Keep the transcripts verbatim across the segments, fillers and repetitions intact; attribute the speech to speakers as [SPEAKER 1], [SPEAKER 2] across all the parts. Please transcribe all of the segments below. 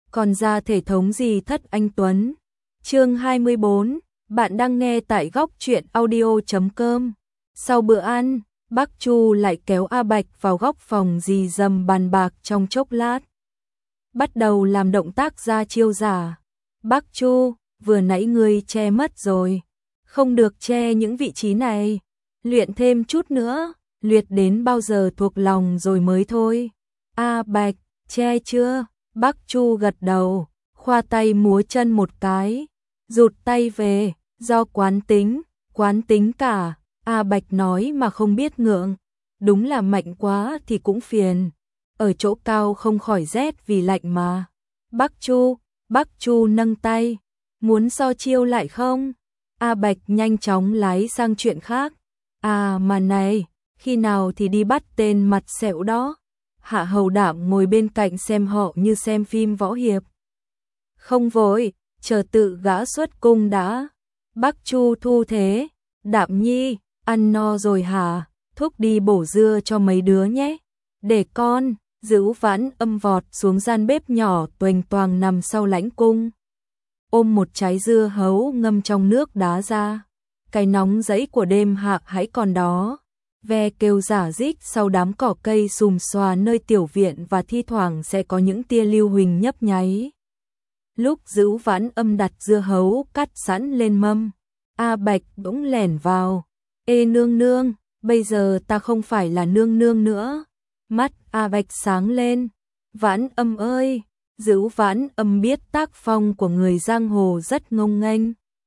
[SPEAKER 1] còn ra thể thống gì thất anh Tuấn. Chương hai mươi bốn, bạn đang nghe tại góc truyện audio chấm com. Sau bữa ăn, bác Chu lại kéo A Bạch vào góc phòng rì rầm bàn bạc trong chốc lát. Bắt đầu làm động tác ra chiêu giả. Bác Chu, vừa nãy ngươi che mất rồi. Không được che những vị trí này. Luyện thêm chút nữa, luyện đến bao giờ thuộc lòng rồi mới thôi. A Bạch, che chưa? Bác Chu gật đầu, khoa tay múa chân một cái, rụt tay về, do quán tính, quán tính cả. A Bạch nói mà không biết ngượng, đúng là mạnh quá thì cũng phiền, ở chỗ cao không khỏi rét vì lạnh mà. Bác Chu, bác Chu nâng tay, muốn so chiêu lại không? A Bạch nhanh chóng lái sang chuyện khác. À mà này, khi nào thì đi bắt tên mặt sẹo đó? Hạ Hầu Đạm ngồi bên cạnh xem họ như xem phim võ hiệp. Không vội, chờ tự gã xuất cung đã. Bác Chu thu thế, Đạm nhi, ăn no rồi hả? Thúc đi bổ dưa cho mấy đứa nhé. Để con. Dữu Vãn Âm vọt xuống gian bếp nhỏ toành toàng nằm sau lãnh cung. Ôm một trái dưa hấu ngâm trong nước đá ra. Cái nóng rẫy của đêm hạ hãy còn đó. Ve kêu rả rích sau đám cỏ cây xùm xòa nơi tiểu viện và thi thoảng sẽ có những tia lưu huỳnh nhấp nháy. Lúc Dữu Vãn Âm đặt dưa hấu cắt sẵn lên mâm, A Bạch bỗng lẻn vào. Ê nương nương, bây giờ ta không phải là nương nương nữa. Mắt A Bạch sáng lên. Vãn Âm ơi, Dữu Vãn Âm biết tác phong của người giang hồ rất ngông nghênh.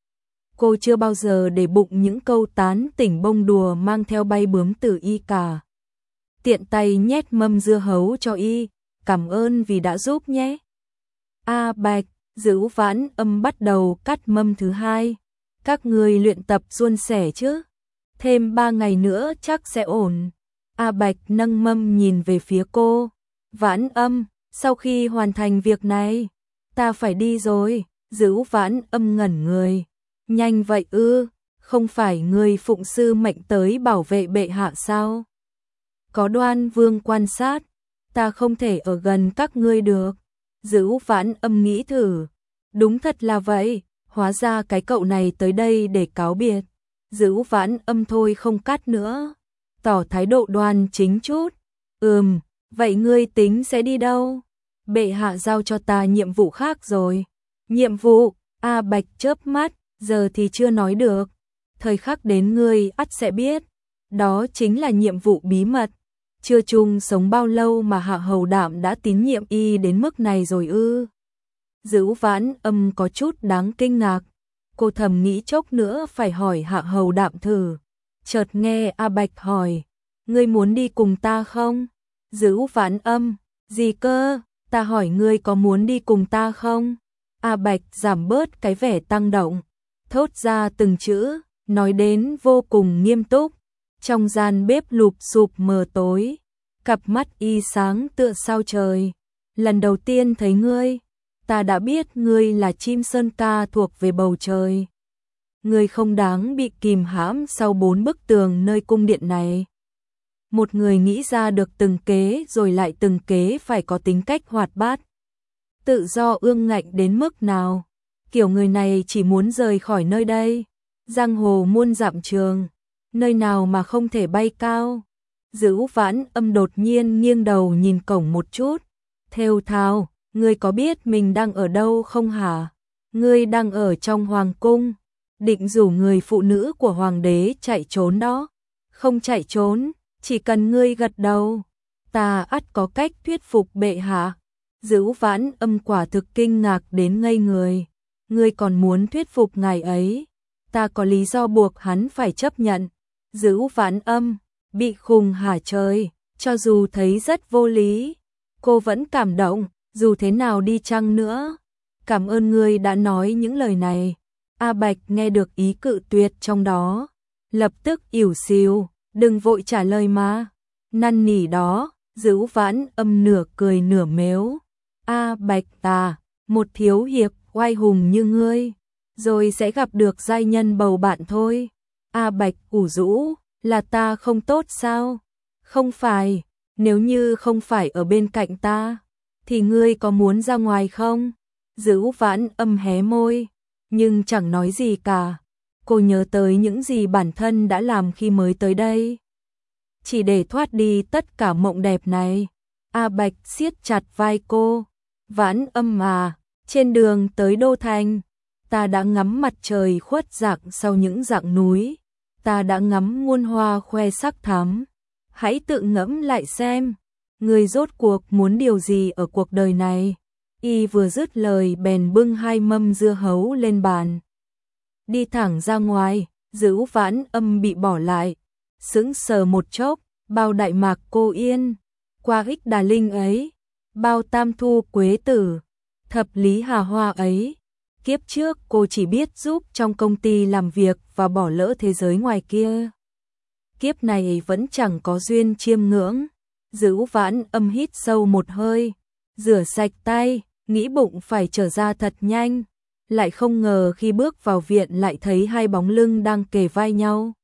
[SPEAKER 1] Cô chưa bao giờ để bụng những câu tán tỉnh bông đùa mang theo bay bướm từ y cả. Tiện tay nhét mâm dưa hấu cho y, cảm ơn vì đã giúp nhé. A Bạch, Dữu Vãn Âm bắt đầu cắt mâm thứ hai. Các người luyện tập suôn sẻ chứ? Thêm ba ngày nữa chắc sẽ ổn. A Bạch nâng mâm nhìn về phía cô. Vãn Âm, sau khi hoàn thành việc này, ta phải đi rồi. Dữu Vãn Âm ngẩn người. Nhanh vậy ư, không phải người phụng sư mệnh tới bảo vệ bệ hạ sao? Có Đoan Vương quan sát, ta không thể ở gần các ngươi được. Dữu Vãn Âm nghĩ thử. Đúng thật là vậy, hóa ra cái cậu này tới đây để cáo biệt. Dữu Vãn Âm thôi không cắt nữa, tỏ thái độ đoan chính chút. Ừm, vậy ngươi tính sẽ đi đâu? Bệ hạ giao cho ta nhiệm vụ khác rồi. Nhiệm vụ? A Bạch chớp mắt, giờ thì chưa nói được. Thời khắc đến ngươi ắt sẽ biết. Đó chính là nhiệm vụ bí mật. Chưa chung sống bao lâu mà Hạ Hầu Đạm đã tín nhiệm y đến mức này rồi ư? Dữu Vãn Âm có chút đáng kinh ngạc. Cô thầm nghĩ chốc nữa phải hỏi Hạ Hầu Đạm thử. Chợt nghe A Bạch hỏi, ngươi muốn đi cùng ta không? Dữu Vãn Âm, gì cơ? Ta hỏi ngươi có muốn đi cùng ta không? A Bạch giảm bớt cái vẻ tăng động, thốt ra từng chữ, nói đến vô cùng nghiêm túc. Trong gian bếp lụp xụp mờ tối, cặp mắt y sáng tựa sao trời. Lần đầu tiên thấy ngươi, ta đã biết ngươi là chim sơn ca thuộc về bầu trời. Ngươi không đáng bị kìm hãm sau bốn bức tường nơi cung điện này. Một người nghĩ ra được từng kế rồi lại từng kế phải có tính cách hoạt bát, tự do ương ngạnh đến mức nào. Kiểu người này chỉ muốn rời khỏi nơi đây. Giang hồ muôn dặm trường, nơi nào mà không thể bay cao. Dữu Vãn Âm đột nhiên nghiêng đầu nhìn cổng một chút. Thều thào, ngươi có biết mình đang ở đâu không hả? Ngươi đang ở trong hoàng cung, định rủ người phụ nữ của hoàng đế chạy trốn đó. Không chạy trốn, chỉ cần ngươi gật đầu, ta ắt có cách thuyết phục bệ hạ. Dữu Vãn Âm quả thực kinh ngạc đến ngây người. Ngươi còn muốn thuyết phục ngài ấy? Ta có lý do buộc hắn phải chấp nhận. Dữu Vãn Âm, bị khùng hả trời, cho dù thấy rất vô lý, cô vẫn cảm động, dù thế nào đi chăng nữa. Cảm ơn ngươi đã nói những lời này. A Bạch nghe được ý cự tuyệt trong đó, lập tức ỉu xìu, đừng vội trả lời mà. Năn nỉ đó. Dữu Vãn Âm nửa cười nửa mếu. A Bạch ta, một thiếu hiệp oai hùng như ngươi, rồi sẽ gặp được giai nhân bầu bạn thôi. A Bạch ủ rũ, là ta không tốt sao? Không phải, nếu như không phải ở bên cạnh ta, thì ngươi có muốn ra ngoài không? Dữ Vãn Âm hé môi, nhưng chẳng nói gì cả. Cô nhớ tới những gì bản thân đã làm khi mới tới đây. Chỉ để thoát đi tất cả mộng đẹp này. A Bạch siết chặt vai cô. Vãn Âm à, trên đường tới Đô Thành, ta đã ngắm mặt trời khuất dạng sau những dạng núi. Ta đã ngắm muôn hoa khoe sắc thắm. Hãy tự ngẫm lại xem, người rốt cuộc muốn điều gì ở cuộc đời này. Y vừa dứt lời bèn bưng hai mâm dưa hấu lên bàn. Đi thẳng ra ngoài, Dữ Vãn Âm bị bỏ lại. Sững sờ một chốc, bao Đại Mạc Cô Yên, qua ích Đà Linh ấy, bao Tam Thu Quế Tử, thập lý Hà Hoa ấy. Kiếp trước cô chỉ biết giúp trong công ty làm việc và bỏ lỡ thế giới ngoài kia. Kiếp này vẫn chẳng có duyên chiêm ngưỡng. Dữ Vãn Âm hít sâu một hơi, rửa sạch tay, nghĩ bụng phải trở ra thật nhanh. Lại không ngờ khi bước vào viện lại thấy hai bóng lưng đang kề vai nhau.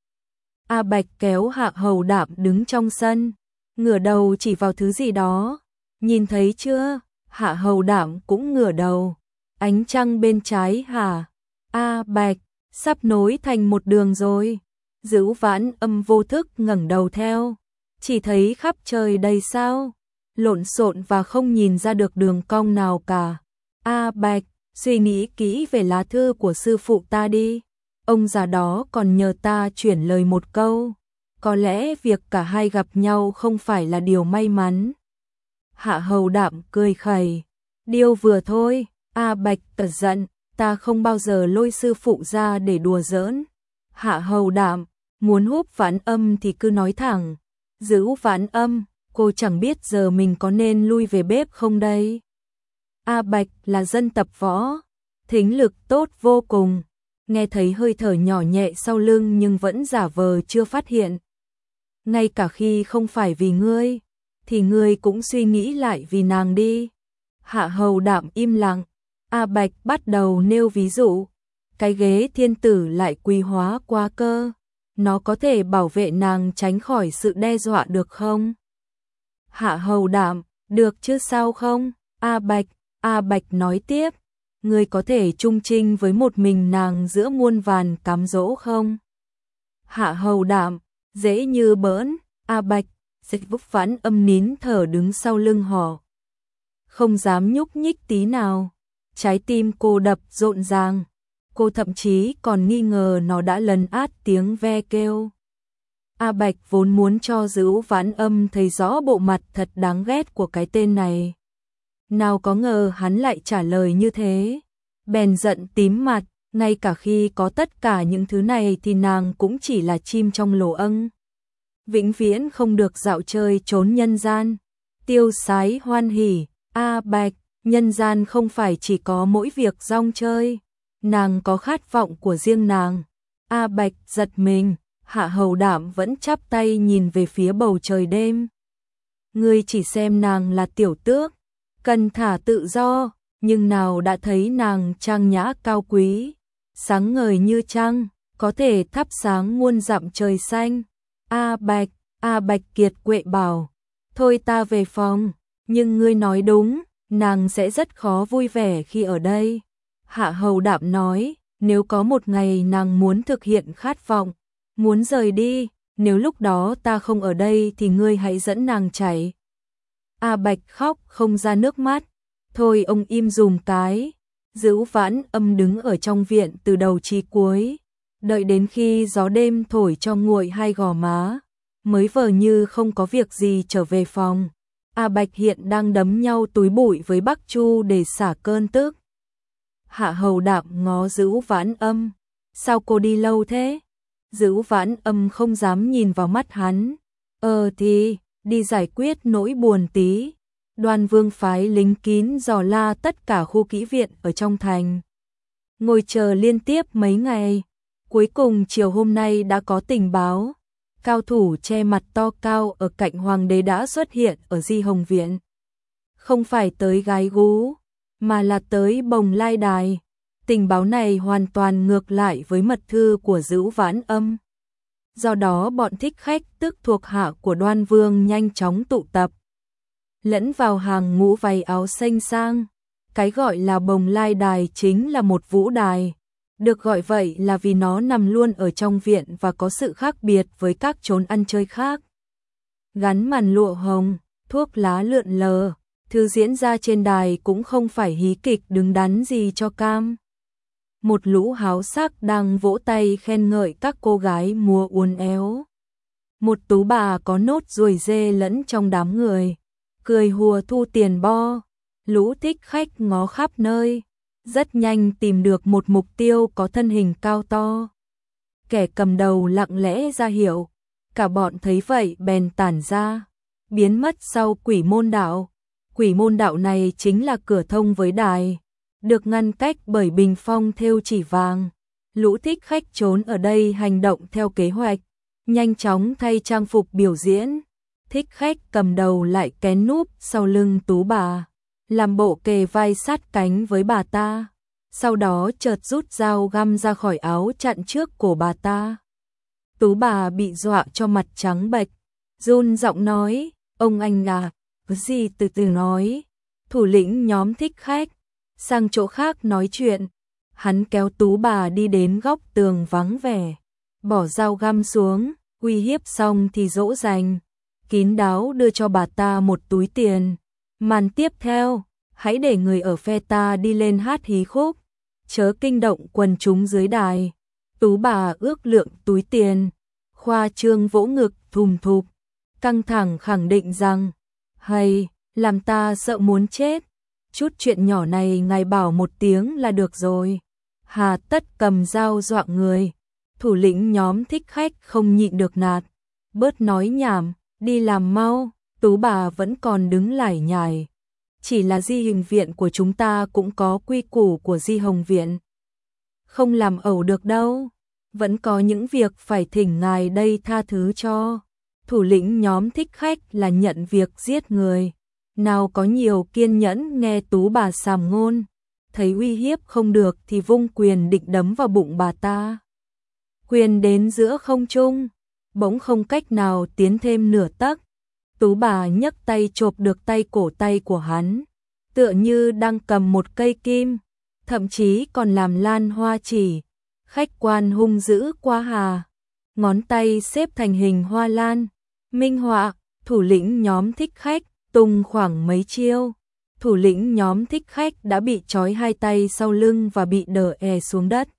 [SPEAKER 1] A Bạch kéo Hạ Hầu Đạm đứng trong sân, ngửa đầu chỉ vào thứ gì đó. Nhìn thấy chưa? Hạ Hầu Đạm cũng ngửa đầu. Ánh trăng bên trái hả? A Bạch, sắp nối thành một đường rồi. Dữ Vãn Âm vô thức ngẩng đầu theo, chỉ thấy khắp trời đầy sao, lộn xộn và không nhìn ra được đường cong nào cả. A Bạch, suy nghĩ kỹ về lá thư của sư phụ ta đi. Ông già đó còn nhờ ta chuyển lời một câu. Có lẽ việc cả hai gặp nhau không phải là điều may mắn. Hạ Hầu Đạm cười khẩy. Điều vừa thôi. A Bạch cật giận, ta không bao giờ lôi sư phụ ra để đùa giỡn. Hạ Hầu Đạm, muốn húp Vãn Âm thì cứ nói thẳng. Dữ Vãn Âm, cô chẳng biết giờ mình có nên lui về bếp không đây. A Bạch là dân tập võ, thính lực tốt vô cùng, nghe thấy hơi thở nhỏ nhẹ sau lưng nhưng vẫn giả vờ chưa phát hiện. Ngay cả khi không phải vì ngươi, thì ngươi cũng suy nghĩ lại vì nàng đi. Hạ Hầu Đạm im lặng. A Bạch bắt đầu nêu ví dụ. Cái ghế thiên tử lại quý hóa quá cơ. Nó có thể bảo vệ nàng tránh khỏi sự đe dọa được không? Hạ Hầu Đạm, được chứ sao không? A Bạch, A Bạch nói tiếp. Ngươi có thể chung trinh với một mình nàng giữa muôn vàn cám dỗ không? Hạ Hầu Đạm, dễ như bỡn. A Bạch, Dịch Vúc Vãn Âm nín thở đứng sau lưng họ, không dám nhúc nhích tí nào. Trái tim cô đập rộn ràng, cô thậm chí còn nghi ngờ nó đã lấn át tiếng ve kêu. A Bạch vốn muốn cho Dữ Vãn Âm thấy rõ bộ mặt thật đáng ghét của cái tên này. Nào có ngờ hắn lại trả lời như thế. Bèn giận tím mặt, ngay cả khi có tất cả những thứ này thì nàng cũng chỉ là chim trong lỗ âng. Vĩnh viễn không được dạo chơi trốn nhân gian, tiêu sái hoan hỉ. A Bạch, nhân gian không phải chỉ có mỗi việc rong chơi, nàng có khát vọng của riêng nàng. A Bạch giật mình, Hạ Hầu Đạm vẫn chắp tay nhìn về phía bầu trời đêm. Ngươi chỉ xem nàng là tiểu tước, cần thả tự do, nhưng nào đã thấy nàng trang nhã cao quý, sáng ngời như trăng, có thể thắp sáng muôn dặm trời xanh. A Bạch, A Bạch kiệt quệ bảo, thôi ta về phòng. Nhưng ngươi nói đúng, nàng sẽ rất khó vui vẻ khi ở đây. Hạ Hầu Đạm nói, nếu có một ngày nàng muốn thực hiện khát vọng, muốn rời đi, nếu lúc đó ta không ở đây thì ngươi hãy dẫn nàng chạy. A Bạch khóc không ra nước mắt. Thôi ông im dùm cái. Dữ Vãn Âm đứng ở trong viện từ đầu chí cuối, đợi đến khi gió đêm thổi cho nguội hai gò má, mới vờ như không có việc gì trở về phòng. A Bạch hiện đang đấm nhau túi bụi với Bắc Chu để xả cơn tức. Hạ Hầu Đạm ngó Dữ Vãn Âm, sao cô đi lâu thế? Dữ Vãn Âm không dám nhìn vào mắt hắn. Ờ thì, đi giải quyết nỗi buồn tí. Đoan Vương phái lính kín dò la tất cả khu kỹ viện ở trong thành. Ngồi chờ liên tiếp mấy ngày, cuối cùng chiều hôm nay đã có tình báo. Cao thủ che mặt to cao ở cạnh hoàng đế đã xuất hiện ở Di Hồng Viện. Không phải tới gái gú, mà là tới Bồng Lai Đài. Tình báo này hoàn toàn ngược lại với mật thư của Dữ Vãn Âm. Do đó bọn thích khách tức thuộc hạ của Đoan Vương nhanh chóng tụ tập. lẫn vào hàng ngũ váy áo xanh sang. Cái gọi là bồng lai đài chính là một vũ đài. Được gọi vậy là vì nó nằm luôn ở trong viện và có sự khác biệt với các chốn ăn chơi khác. Gắn màn lụa hồng, thuốc lá lượn lờ, thứ diễn ra trên đài cũng không phải hí kịch đứng đắn gì cho cam. Một lũ háo sắc đang vỗ tay khen ngợi các cô gái múa uốn éo. Một tú bà có nốt ruồi dê lẫn trong đám người, cười hùa thu tiền bo. Lũ thích khách ngó khắp nơi, rất nhanh tìm được một mục tiêu có thân hình cao to. Kẻ cầm đầu lặng lẽ ra hiệu, cả bọn thấy vậy bèn tản ra, biến mất sau quỷ môn đạo. Quỷ môn đạo này chính là cửa thông với đài, được ngăn cách bởi bình phong thêu chỉ vàng. Lũ thích khách trốn ở đây hành động theo kế hoạch, nhanh chóng thay trang phục biểu diễn. Thích khách cầm đầu lại kén núp sau lưng tú bà, làm bộ kề vai sát cánh với bà ta, sau đó chợt rút dao găm ra khỏi áo chặn trước cổ bà ta. Tú bà bị dọa cho mặt trắng bệch, run giọng nói, ông anh à, cái gì từ từ nói. Thủ lĩnh nhóm thích khách, sang chỗ khác nói chuyện. Hắn kéo tú bà đi đến góc tường vắng vẻ, bỏ dao găm xuống, uy hiếp xong thì dỗ dành, kín đáo đưa cho bà ta một túi tiền. Màn tiếp theo, hãy để người ở phe ta đi lên hát hí khúc, chớ kinh động quần chúng dưới đài. Tú bà ước lượng túi tiền, khoa trương vỗ ngực thùm thụp, căng thẳng khẳng định rằng, hay, làm ta sợ muốn chết. Chút chuyện nhỏ này ngài bảo một tiếng là được rồi. Hà Tất cầm dao dọa người. Thủ lĩnh nhóm thích khách không nhịn được nạt, bớt nói nhảm, đi làm mau. Tú bà vẫn còn đứng lải nhải. Chỉ là Di Hình viện của chúng ta cũng có quy củ của Di Hồng viện. Không làm ẩu được đâu. Vẫn có những việc phải thỉnh ngài đây tha thứ cho. Thủ lĩnh nhóm thích khách là nhận việc giết người, nào có nhiều kiên nhẫn nghe tú bà sàm ngôn. Thấy uy hiếp không được thì vung quyền định đấm vào bụng bà ta. Quyền đến giữa không trung, bỗng không cách nào tiến thêm nửa tấc. Tú bà nhấc tay chộp được tay cổ tay của hắn, tựa như đang cầm một cây kim, thậm chí còn làm lan hoa chỉ. Khách quan hung dữ quá hà, ngón tay xếp thành hình hoa lan. Minh họa, thủ lĩnh nhóm thích khách, tung khoảng mấy chiêu. Thủ lĩnh nhóm thích khách đã bị trói hai tay sau lưng và bị đờ è xuống đất.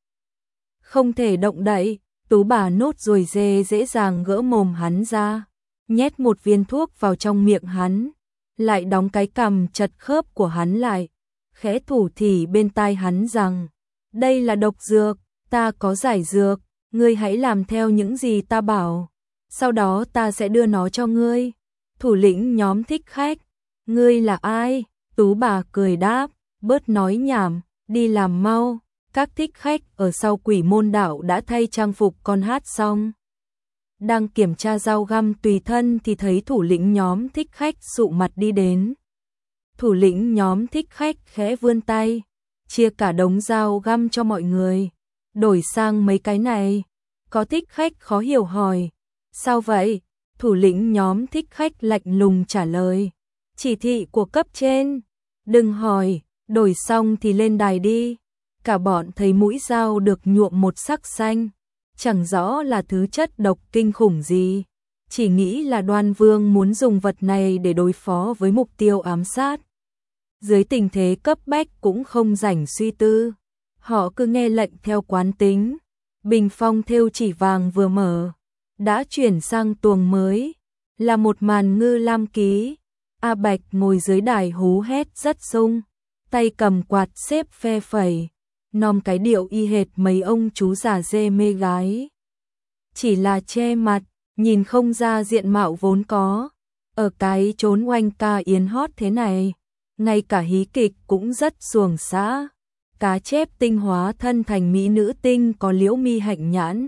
[SPEAKER 1] Không thể động đậy, tú bà nốt ruồi dê dễ dàng gỡ mồm hắn ra, nhét một viên thuốc vào trong miệng hắn, lại đóng cái cằm chật khớp của hắn lại, khẽ thủ thỉ bên tai hắn rằng, đây là độc dược, ta có giải dược, ngươi hãy làm theo những gì ta bảo, sau đó ta sẽ đưa nó cho ngươi. Thủ lĩnh nhóm thích khách, ngươi là ai? Tú bà cười đáp, bớt nói nhảm, đi làm mau. Các thích khách ở sau quỷ môn đạo đã thay trang phục con hát xong, đang kiểm tra dao găm tùy thân thì thấy thủ lĩnh nhóm thích khách sụ mặt đi đến. Thủ lĩnh nhóm thích khách khẽ vươn tay, chia cả đống dao găm cho mọi người, đổi sang mấy cái này. Có thích khách khó hiểu hỏi, sao vậy? Thủ lĩnh nhóm thích khách lạnh lùng trả lời, chỉ thị của cấp trên, đừng hỏi, đổi xong thì lên đài đi. Cả bọn thấy mũi dao được nhuộm một sắc xanh, chẳng rõ là thứ chất độc kinh khủng gì, chỉ nghĩ là Đoan Vương muốn dùng vật này để đối phó với mục tiêu ám sát. Dưới tình thế cấp bách cũng không rảnh suy tư, họ cứ nghe lệnh theo quán tính. Bình phong thêu chỉ vàng vừa mở, đã chuyển sang tuồng mới, là một màn Ngư Lam ký. A Bạch ngồi dưới đài hú hét rất sung, tay cầm quạt xếp phe phẩy, nom cái điệu y hệt mấy ông chú già dê mê gái. Chỉ là che mặt, nhìn không ra diện mạo vốn có. Ở cái chốn oanh ca yến hót thế này, ngay cả hí kịch cũng rất xuồng xã. Cá chép tinh hóa thân thành mỹ nữ tinh có liễu mi hạnh nhãn.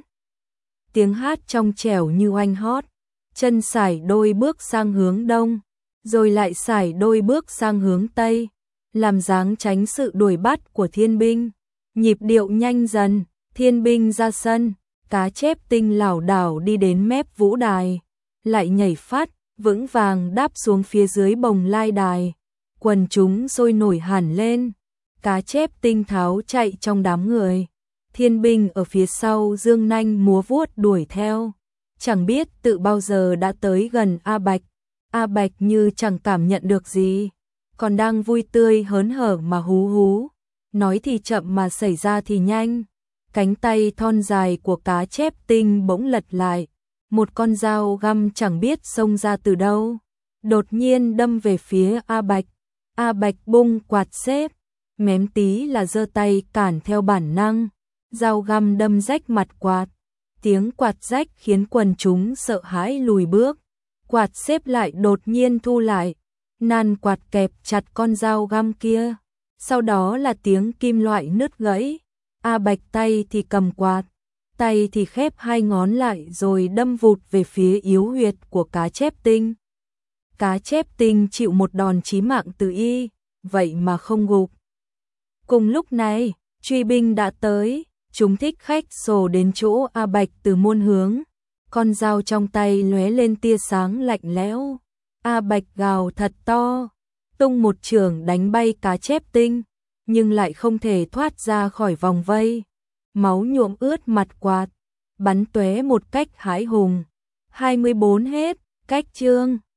[SPEAKER 1] Tiếng hát trong trẻo như oanh hót, chân sải đôi bước sang hướng đông, rồi lại sải đôi bước sang hướng tây, làm dáng tránh sự đuổi bắt của thiên binh. Nhịp điệu nhanh dần, thiên binh ra sân, cá chép tinh lảo đảo đi đến mép vũ đài, lại nhảy phát, vững vàng đáp xuống phía dưới bồng lai đài. Quần chúng sôi nổi hẳn lên, cá chép tinh tháo chạy trong đám người. Thiên binh ở phía sau dương nanh múa vuốt đuổi theo. Chẳng biết tự bao giờ đã tới gần A Bạch. A Bạch như chẳng cảm nhận được gì, còn đang vui tươi hớn hở mà hú hú. Nói thì chậm mà xảy ra thì nhanh. Cánh tay thon dài của cá chép tinh bỗng lật lại. Một con dao găm chẳng biết xông ra từ đâu, đột nhiên đâm về phía A Bạch. A Bạch bung quạt xếp, mém tí là giơ tay cản theo bản năng. Dao găm đâm rách mặt quạt. Tiếng quạt rách khiến quần chúng sợ hãi lùi bước. Quạt xếp lại đột nhiên thu lại. Nan quạt kẹp chặt con dao găm kia. Sau đó là tiếng kim loại nứt gãy. A Bạch tay thì cầm quạt, tay thì khép hai ngón lại rồi đâm vụt về phía yếu huyệt của cá chép tinh. Cá chép tinh chịu một đòn chí mạng từ y, vậy mà không gục. Cùng lúc này, truy binh đã tới, chúng thích khách xổ đến chỗ A Bạch từ muôn hướng. Con dao trong tay lóe lên tia sáng lạnh lẽo. A Bạch gào thật to, tung một chưởng đánh bay cá chép tinh, nhưng lại không thể thoát ra khỏi vòng vây. Máu nhuộm ướt mặt quạt, bắn tóe một cách hãi hùng. hai mươi bốn hết, cách chương.